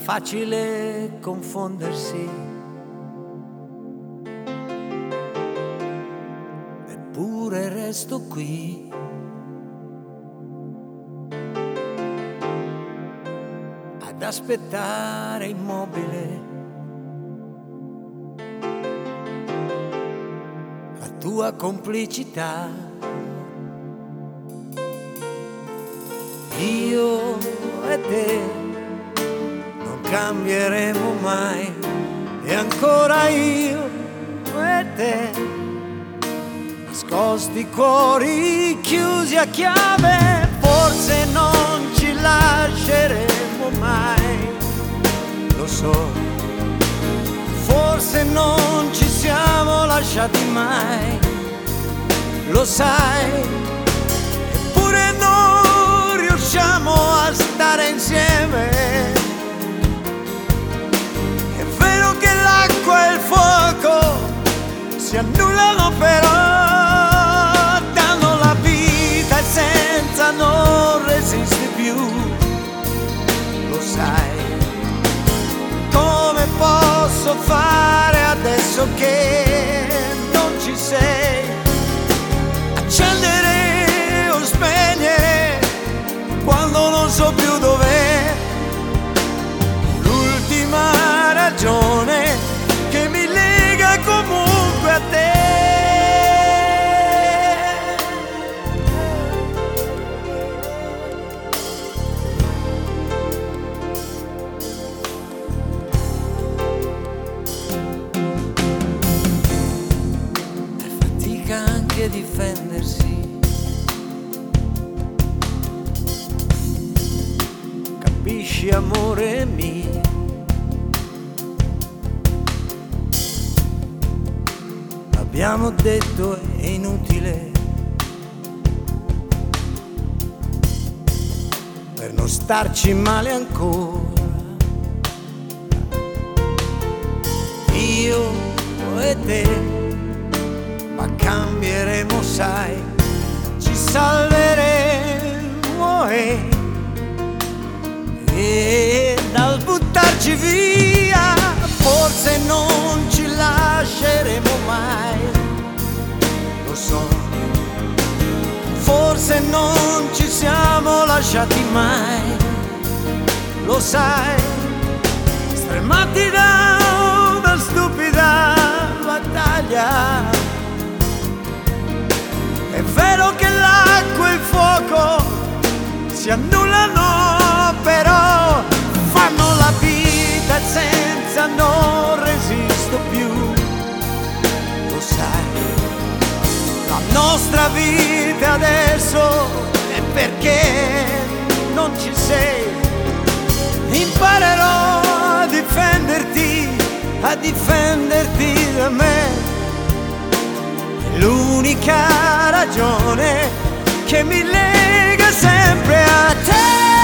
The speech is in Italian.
facile confondersi, eppure resto qui. Ad aspettare immobile la tua complicità. Io e te non cambieremo mai, e ancora io e te, nascosti cuori chiusi a chiave, forse non ci lasceremo mai, lo so, forse non ci siamo lasciati mai, lo sai, eppure non riusciamo a stare insieme. È vero che l'acqua e il fuoco si annullano, però danno la vita e senza non resisti più, lo sai. Come posso fare adesso che non ci sei? Accendere o spegnere quando non so più dov'è. L'ultima ragione che mi lega comunque a te. È fatica anche difendersi, capisci amore mio? Abbiamo detto è inutile, per non starci male ancora. Io e te, ma cambieremo, sai, ci salveremo e dal buttarci via forse non ci lasceremo mai, lo so, forse non ci siamo lasciati mai, lo sai, stremati da una stupida battaglia. È vero che l'acqua e il fuoco si annullano, però fanno la vita e senza non resisto più, lo sai. La nostra vita adesso è perché non ci sei. Imparerò a difenderti da me. È l'unica ragione che mi lega sempre a te.